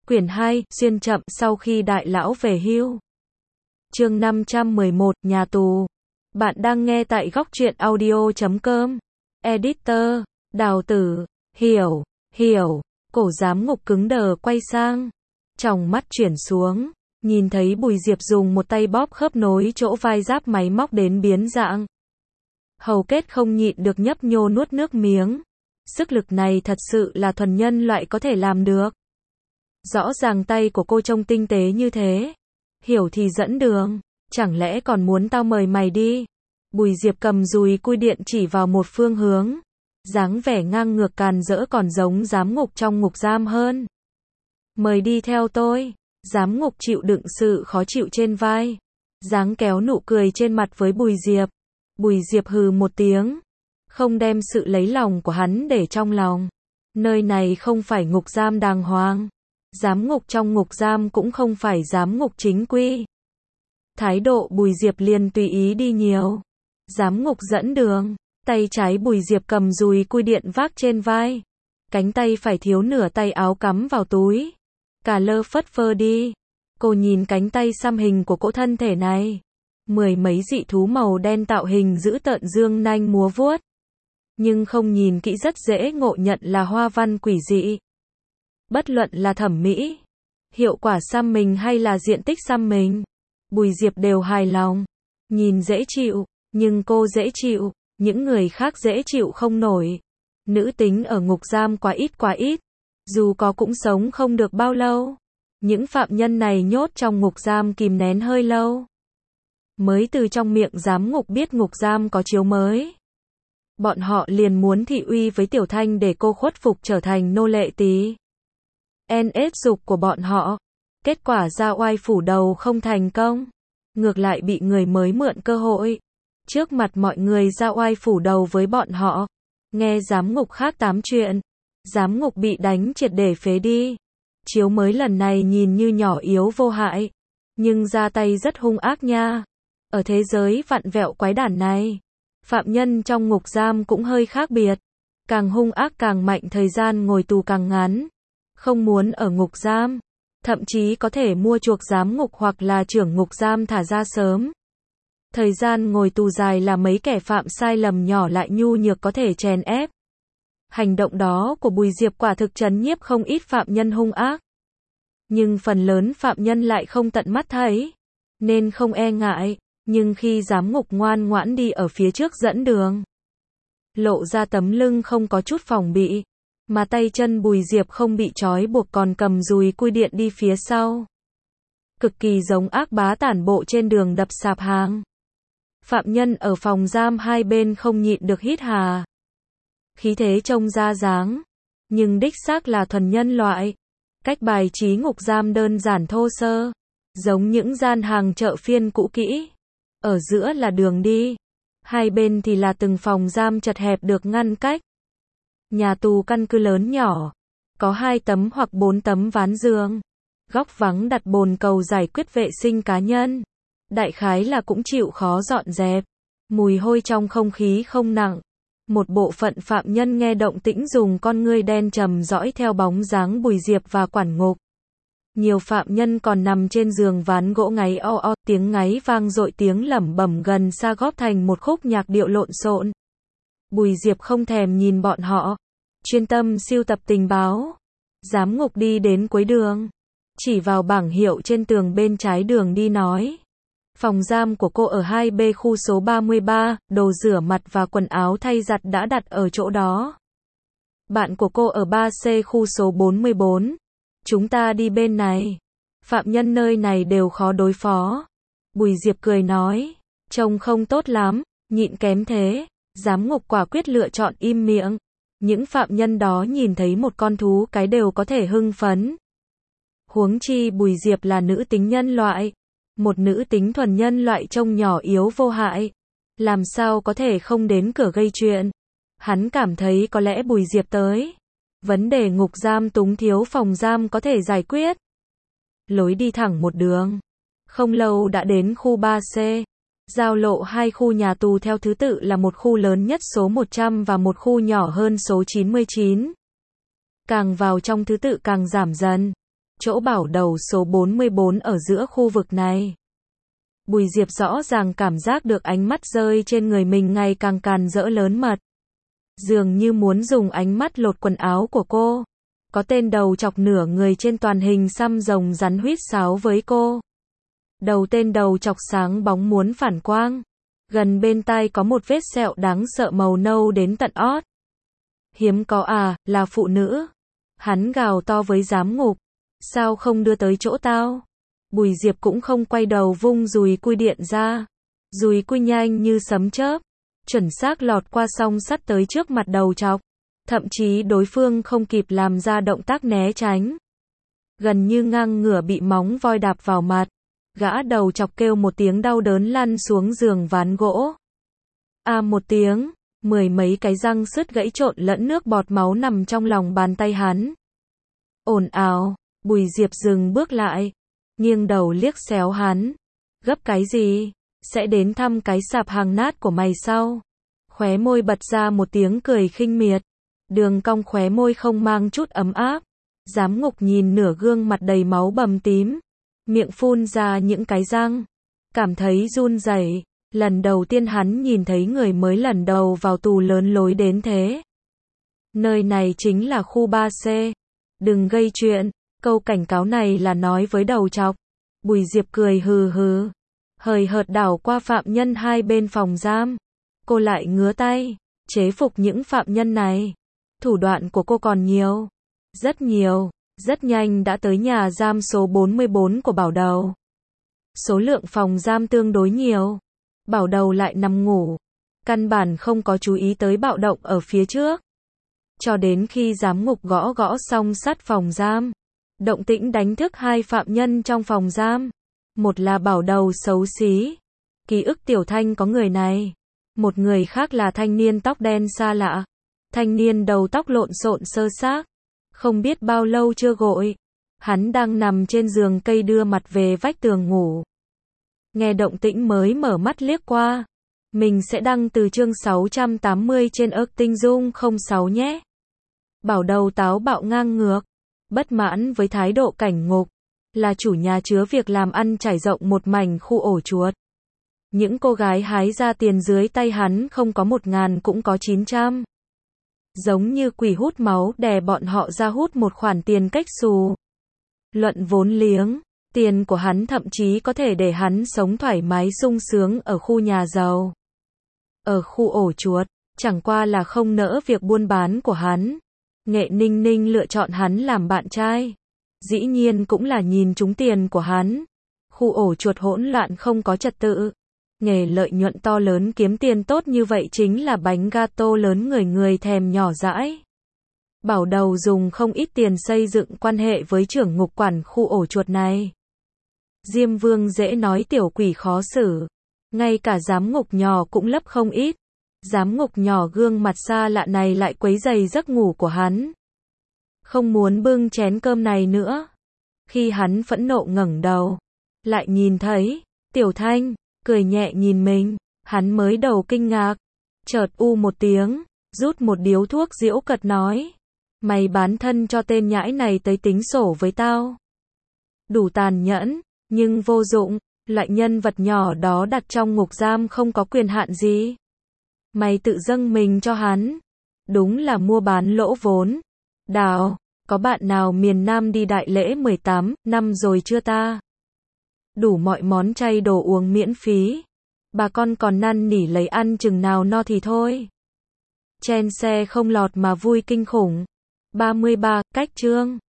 Quyển 2, xuyên chậm sau khi đại lão về hưu. Chương 511, nhà tù. Bạn đang nghe tại góc truyện audio.com. Editor, Đào Tử, hiểu. Cổ giám ngục cứng đờ quay sang. Tròng mắt chuyển xuống. Nhìn thấy Bùi Diệp dùng một tay bóp khớp nối chỗ vai giáp máy móc đến biến dạng. Hầu kết không nhịn được nhấp nhô nuốt nước miếng. Sức lực này thật sự là thuần nhân loại có thể làm được. Rõ ràng tay của cô trông tinh tế như thế. Hiểu thì dẫn đường. Chẳng lẽ còn muốn tao mời mày đi? Bùi Diệp cầm dùi cui điện chỉ vào một phương hướng. Dáng vẻ ngang ngược càn rỡ còn giống giám ngục trong ngục giam hơn. Mời đi theo tôi. Giám ngục chịu đựng sự khó chịu trên vai. Dáng kéo nụ cười trên mặt với Bùi Diệp. Bùi Diệp hừ một tiếng. Không đem sự lấy lòng của hắn để trong lòng. Nơi này không phải ngục giam đàng hoàng. Giám ngục trong ngục giam cũng không phải giám ngục chính quy. Thái độ Bùi Diệp liền tùy ý đi nhiều. Giám ngục dẫn đường. Tay trái Bùi Diệp cầm dùi cui điện vác trên vai. Cánh tay phải thiếu nửa tay áo cắm vào túi. Cà lơ phất phơ đi. Cô nhìn cánh tay xăm hình của cỗ thân thể này. Mười mấy dị thú màu đen tạo hình dữ tợn dương nanh múa vuốt. Nhưng không nhìn kỹ rất dễ ngộ nhận là hoa văn quỷ dị. Bất luận là thẩm mỹ, hiệu quả xăm mình hay là diện tích xăm mình, Bùi Diệp đều hài lòng. Nhìn dễ chịu, nhưng cô dễ chịu, những người khác dễ chịu không nổi. Nữ tính ở ngục giam quá ít. Dù có cũng sống không được bao lâu. Những phạm nhân này nhốt trong ngục giam kìm nén hơi lâu. Mới từ trong miệng giám ngục biết ngục giam có chiếu mới. Bọn họ liền muốn thị uy với Tiểu Thanh để cô khuất phục trở thành nô lệ tí. NS dục của bọn họ. Kết quả ra oai phủ đầu không thành công. Ngược lại bị người mới mượn cơ hội. Trước mặt mọi người ra oai phủ đầu với bọn họ. Nghe giám ngục khác tám chuyện. Giám ngục bị đánh triệt để phế đi. Chiếu mới lần này nhìn như nhỏ yếu vô hại. Nhưng ra tay rất hung ác nha. Ở thế giới vặn vẹo quái đản này. Phạm nhân trong ngục giam cũng hơi khác biệt. Càng hung ác càng mạnh, thời gian ngồi tù càng ngắn. Không muốn ở ngục giam. Thậm chí có thể mua chuộc giám ngục hoặc là trưởng ngục giam thả ra sớm. Thời gian ngồi tù dài là mấy kẻ phạm sai lầm nhỏ lại nhu nhược có thể chèn ép. Hành động đó của Bùi Diệp quả thực trấn nhiếp không ít phạm nhân hung ác. Nhưng phần lớn phạm nhân lại không tận mắt thấy. Nên không e ngại. Nhưng khi giám ngục ngoan ngoãn đi ở phía trước dẫn đường. Lộ ra tấm lưng không có chút phòng bị. Mà tay chân Bùi Diệp không bị trói buộc còn cầm dùi cui điện đi phía sau. Cực kỳ giống ác bá tản bộ trên đường đập sạp hàng. Phạm nhân ở phòng giam hai bên không nhịn được hít hà. Khí thế trông ra dáng. Nhưng đích xác là thuần nhân loại. Cách bài trí ngục giam đơn giản thô sơ. Giống những gian hàng chợ phiên cũ kỹ. Ở giữa là đường đi. Hai bên thì là từng phòng giam chật hẹp được ngăn cách. Nhà tù căn cứ lớn nhỏ. Có 2 tấm hoặc 4 tấm ván giường. Góc vắng đặt bồn cầu giải quyết vệ sinh cá nhân. Đại khái là cũng chịu khó dọn dẹp. Mùi hôi trong không khí không nặng. Một bộ phận phạm nhân nghe động tĩnh dùng con ngươi đen trầm dõi theo bóng dáng Bùi Diệp và quản ngục. Nhiều phạm nhân còn nằm trên giường ván gỗ ngáy o, tiếng ngáy vang dội, tiếng lẩm bẩm gần xa góp thành một khúc nhạc điệu lộn xộn. Bùi Diệp không thèm nhìn bọn họ, chuyên tâm sưu tập tình báo. Giám ngục đi đến cuối đường, chỉ vào bảng hiệu trên tường bên trái đường đi nói. Phòng giam của cô ở 2B khu số 33, đồ rửa mặt và quần áo thay giặt đã đặt ở chỗ đó. Bạn của cô ở 3C khu số 44. Chúng ta đi bên này. Phạm nhân nơi này đều khó đối phó. Bùi Diệp cười nói. Trông không tốt lắm, nhịn kém thế. Giám ngục quả quyết lựa chọn im miệng. Những phạm nhân đó nhìn thấy một con thú cái đều có thể hưng phấn. Huống chi Bùi Diệp là nữ tính nhân loại. Một nữ tính thuần nhân loại trông nhỏ yếu vô hại. Làm sao có thể không đến cửa gây chuyện. Hắn cảm thấy có lẽ Bùi Diệp tới. Vấn đề ngục giam túng thiếu phòng giam có thể giải quyết. Lối đi thẳng một đường. Không lâu đã đến khu 3C. Giao lộ hai khu nhà tù theo thứ tự là một khu lớn nhất số 100 và một khu nhỏ hơn số 99. Càng vào trong thứ tự càng giảm dần. chỗ bảo đầu số 44 ở giữa khu vực này. Bùi Diệp rõ ràng cảm giác được ánh mắt rơi trên người mình ngày càng càn rỡ lớn mật. Dường như muốn dùng ánh mắt lột quần áo của cô. Có tên đầu chọc nửa người trên toàn hình xăm rồng rắn huýt sáo với cô. Đầu tên đầu chọc sáng bóng muốn phản quang. Gần bên tai có một vết sẹo đáng sợ màu nâu đến tận ót. Hiếm có à, là phụ nữ. Hắn gào to với giám ngục. Sao không đưa tới chỗ tao? Bùi Diệp cũng không quay đầu vung dùi cui điện ra. Dùi cui nhanh như sấm chớp. Chuẩn xác lọt qua song sắt tới trước mặt đầu chọc. Thậm chí đối phương không kịp làm ra động tác né tránh. Gần như ngang ngửa bị móng voi đạp vào mặt. Gã đầu chọc kêu một tiếng đau đớn lăn xuống giường ván gỗ. À một tiếng, mười mấy cái răng sứt gãy trộn lẫn nước bọt máu nằm trong lòng bàn tay hắn. Ồn ào, Bùi Diệp dừng bước lại, nghiêng đầu liếc xéo hắn. Gấp cái gì? Sẽ đến thăm cái sạp hàng nát của mày sau. Khóe môi bật ra một tiếng cười khinh miệt. Đường cong khóe môi không mang chút ấm áp. Giám ngục nhìn nửa gương mặt đầy máu bầm tím. Miệng phun ra những cái răng. Cảm thấy run rẩy. Lần đầu tiên hắn nhìn thấy người mới lần đầu vào tù lớn lối đến thế. Nơi này chính là khu 3C. Đừng gây chuyện. Câu cảnh cáo này là nói với đầu chọc. Bùi Diệp cười hừ hừ. Hời hợt đảo qua phạm nhân hai bên phòng giam. Cô lại ngứa tay. Chế phục những phạm nhân này. Thủ đoạn của cô còn nhiều. Rất nhiều. Rất nhanh đã tới nhà giam số 44 của Bảo Đầu. Số lượng phòng giam tương đối nhiều. Bảo Đầu lại nằm ngủ. Căn bản không có chú ý tới bạo động ở phía trước. Cho đến khi giám ngục gõ gõ xong sắt phòng giam. Động tĩnh đánh thức hai phạm nhân trong phòng giam. Một là Bảo Đầu xấu xí. Ký ức Tiểu Thanh có người này. Một người khác là thanh niên tóc đen xa lạ. Thanh niên đầu tóc lộn xộn sơ xác. Không biết bao lâu chưa gội. Hắn đang nằm trên giường cây đưa mặt về vách tường ngủ. Nghe động tĩnh mới mở mắt liếc qua. Mình sẽ đăng từ chương 680 trên ớt tinh dung 06 nhé. Bảo Đầu táo bạo ngang ngược. Bất mãn với thái độ cảnh ngục. Là chủ nhà chứa việc làm ăn trải rộng một mảnh khu ổ chuột. Những cô gái hái ra tiền dưới tay hắn không có 1.000 cũng có 900. Giống như quỷ hút máu đè bọn họ ra hút một khoản tiền cách xù. Luận vốn liếng, tiền của hắn thậm chí có thể để hắn sống thoải mái sung sướng ở khu nhà giàu. Ở khu ổ chuột, chẳng qua là không nỡ việc buôn bán của hắn. Nghệ Ninh Ninh lựa chọn hắn làm bạn trai. Dĩ nhiên cũng là nhìn trúng tiền của hắn. Khu ổ chuột hỗn loạn không có trật tự. Nghề lợi nhuận to lớn kiếm tiền tốt như vậy chính là bánh gato lớn người người thèm nhỏ dãi. Bảo Đầu dùng không ít tiền xây dựng quan hệ với trưởng ngục quản khu ổ chuột này. Diêm Vương dễ nói tiểu quỷ khó xử. Ngay cả giám ngục nhỏ cũng lấp không ít. Giám ngục nhỏ gương mặt xa lạ này lại quấy rầy giấc ngủ của hắn. Không muốn bưng chén cơm này nữa. Khi hắn phẫn nộ ngẩng đầu, lại nhìn thấy Tiểu Thanh cười nhẹ nhìn mình, hắn mới đầu kinh ngạc, chợt u một tiếng, rút một điếu thuốc giễu cợt nói, mày bán thân cho tên nhãi này tới tính sổ với tao. Đủ tàn nhẫn, nhưng vô dụng, loại nhân vật nhỏ đó đặt trong ngục giam không có quyền hạn gì. Mày tự dâng mình cho hắn, đúng là mua bán lỗ vốn. Đào, có bạn nào miền Nam đi đại lễ 18 năm rồi chưa ta? Đủ mọi món chay đồ uống miễn phí. Bà con còn năn nỉ lấy ăn chừng nào no thì thôi. Chen xe không lọt mà vui kinh khủng. 33, cách chương